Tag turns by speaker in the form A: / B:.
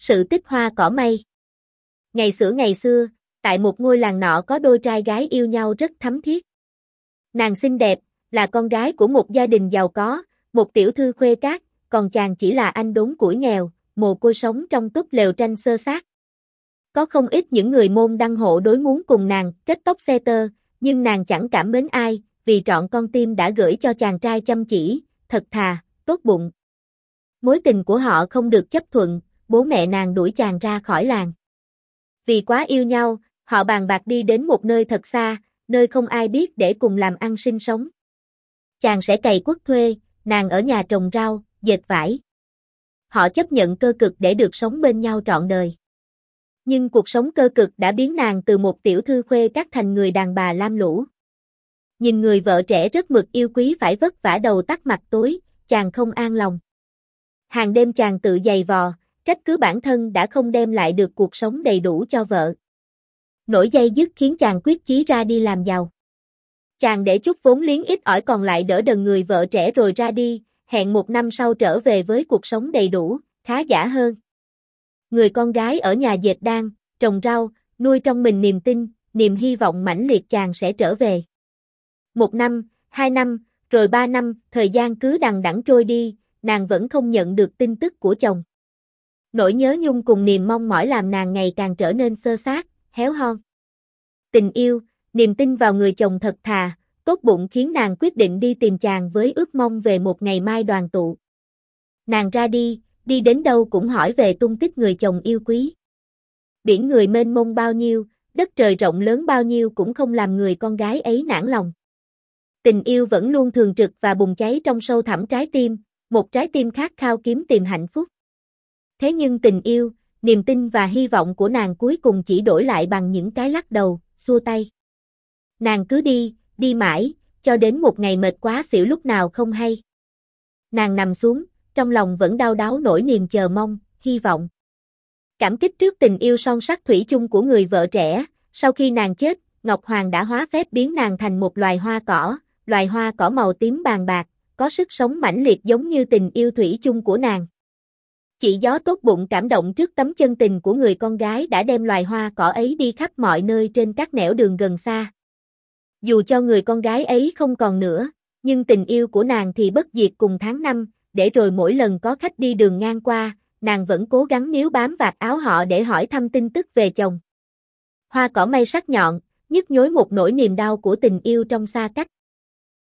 A: Sự tích hoa cỏ mây. Ngày xưa, tại một ngôi làng nọ có đôi trai gái yêu nhau rất thắm thiết. Nàng xinh đẹp, là con gái của một gia đình giàu có, một tiểu thư khuê các, còn chàng chỉ là anh đốn củi nghèo, mồ côi sống trong túp lều tranh xơ xác. Có không ít những người môn đăng hộ đối muốn cùng nàng kết tóc xe tơ, nhưng nàng chẳng cảm mến ai, vì trọn con tim đã gửi cho chàng trai chăm chỉ, thật thà, tốt bụng. Mối tình của họ không được chấp thuận, bố mẹ nàng đuổi chàng ra khỏi làng. Vì quá yêu nhau, họ bàn bạc đi đến một nơi thật xa, nơi không ai biết để cùng làm ăn sinh sống. Chàng sẽ cày cuốc thuê, nàng ở nhà trồng rau, dệt vải. Họ chấp nhận cơ cực để được sống bên nhau trọn đời. Nhưng cuộc sống cơ cực đã biến nàng từ một tiểu thư khuê các thành người đàn bà lam lũ. Nhìn người vợ trẻ rất mực yêu quý phải vất vả đầu tắt mặt tối, chàng không an lòng. Hàng đêm chàng tự giày vò, trách cứ bản thân đã không đem lại được cuộc sống đầy đủ cho vợ. Nỗi day dứt khiến chàng quyết chí ra đi làm giàu. Chàng để chút vốn liếng ít ỏi còn lại đỡ đần người vợ trẻ rồi ra đi, hẹn 1 năm sau trở về với cuộc sống đầy đủ, khá giả hơn. Người con gái ở nhà dệt đan, trồng rau, nuôi trong mình niềm tin, niềm hy vọng mãnh liệt chàng sẽ trở về. 1 năm, 2 năm, rồi 3 năm, thời gian cứ đằng đẵng trôi đi, nàng vẫn không nhận được tin tức của chồng. Nỗi nhớ nhung cùng niềm mong mỏi làm nàng ngày càng trở nên xơ xác, héo hon. Tình yêu, niềm tin vào người chồng thật thà, tốt bụng khiến nàng quyết định đi tìm chàng với ước mong về một ngày mai đoàn tụ. Nàng ra đi đến đâu cũng hỏi về tung tích người chồng yêu quý. Biển người mênh mông bao nhiêu, đất trời rộng lớn bao nhiêu cũng không làm người con gái ấy nản lòng. Tình yêu vẫn luôn thường trực và bùng cháy trong sâu thẳm trái tim, một trái tim khát khao kiếm tìm hạnh phúc. Thế nhưng tình yêu, niềm tin và hy vọng của nàng cuối cùng chỉ đổi lại bằng những cái lắc đầu, xua tay. Nàng cứ đi mãi, cho đến một ngày mệt quá xỉu lúc nào không hay. Nàng nằm xuống, trong lòng vẫn đau đáu nỗi niềm chờ mong, hy vọng. Cảm kích trước tình yêu son sắt thủy chung của người vợ trẻ, sau khi nàng chết, Ngọc Hoàng đã hóa phép biến nàng thành một loài hoa cỏ màu tím bàn bạc, có sức sống mãnh liệt giống như tình yêu thủy chung của nàng. Chị gió tốt bụng cảm động trước tấm chân tình của người con gái đã đem loài hoa cỏ ấy đi khắp mọi nơi trên các nẻo đường gần xa. Dù cho người con gái ấy không còn nữa, nhưng tình yêu của nàng thì bất diệt cùng tháng năm, để rồi mỗi lần có khách đi đường ngang qua, nàng vẫn cố gắng níu bám vạt áo họ để hỏi thăm tin tức về chồng. Hoa cỏ mây sắc nhọn, nhức nhối một nỗi niềm đau của tình yêu trong xa cách.